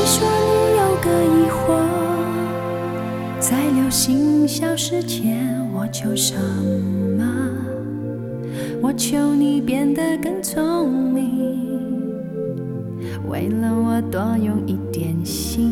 你说你有个疑惑，在流星消失前，我求什么？我求你变得更聪明，为了我多用一点心。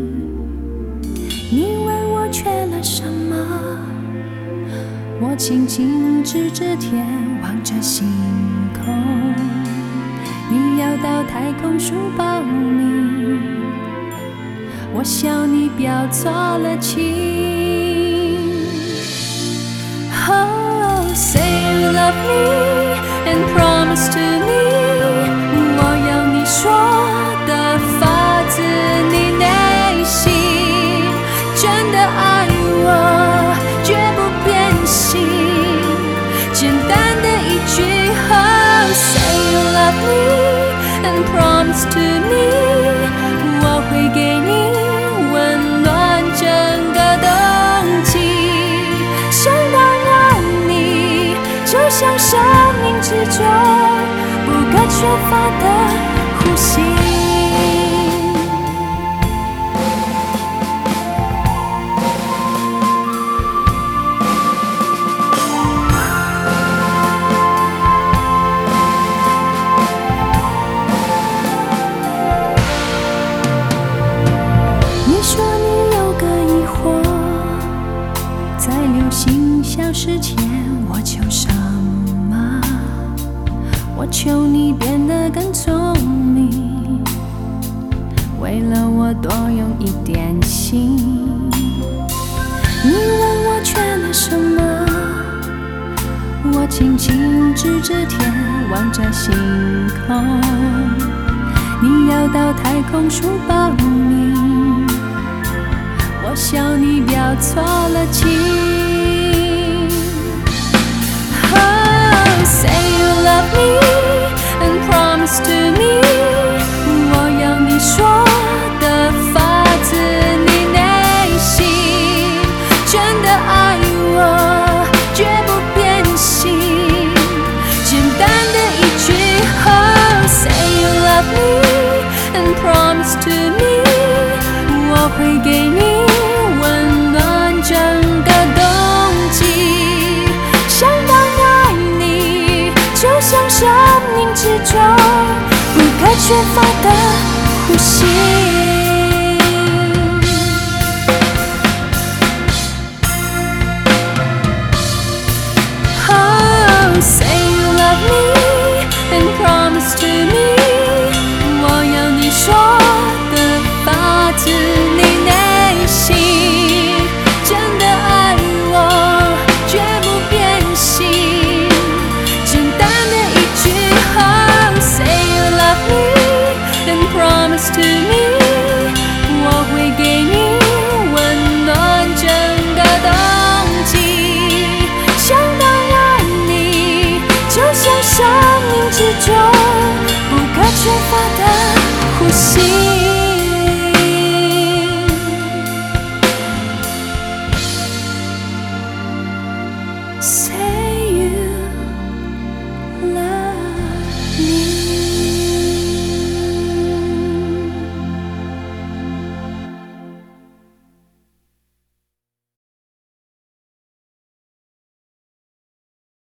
你问我缺了什么，我轻轻指着天，望着星空。你要到太空书报名，我笑你表错了情。Oh, say you love me and promise to me， 我要你说的发自你内心，真的爱我，绝不变心。简单的一句 Oh, say you love me and promise to me， 我会给你温暖整个冬季。想到爱你，就像生命之中不可缺乏的呼吸。你说你有个疑惑，在流星消失前，我求什么？我求你变得更聪明，为了我多用一点心。你问我缺了什么，我轻轻指着天，望着星空。你要到太空书报名，我笑你表错了情。Oh, say you love me and promise to me， 我要你说的发自你内心，真的爱我，绝不变心。简单的一句 Oh, say you love me and promise to me， 我会给你温暖整个冬季。想到爱你，就像生命之中不可缺乏的呼吸。Oh, say you love me and promise to me， 我要你说的发自你内心，真的爱我，绝不变心。简单的一句 Oh, say you love me and promise to me， 我会给你温暖整个冬季。想到爱你，就像生命之中不可缺乏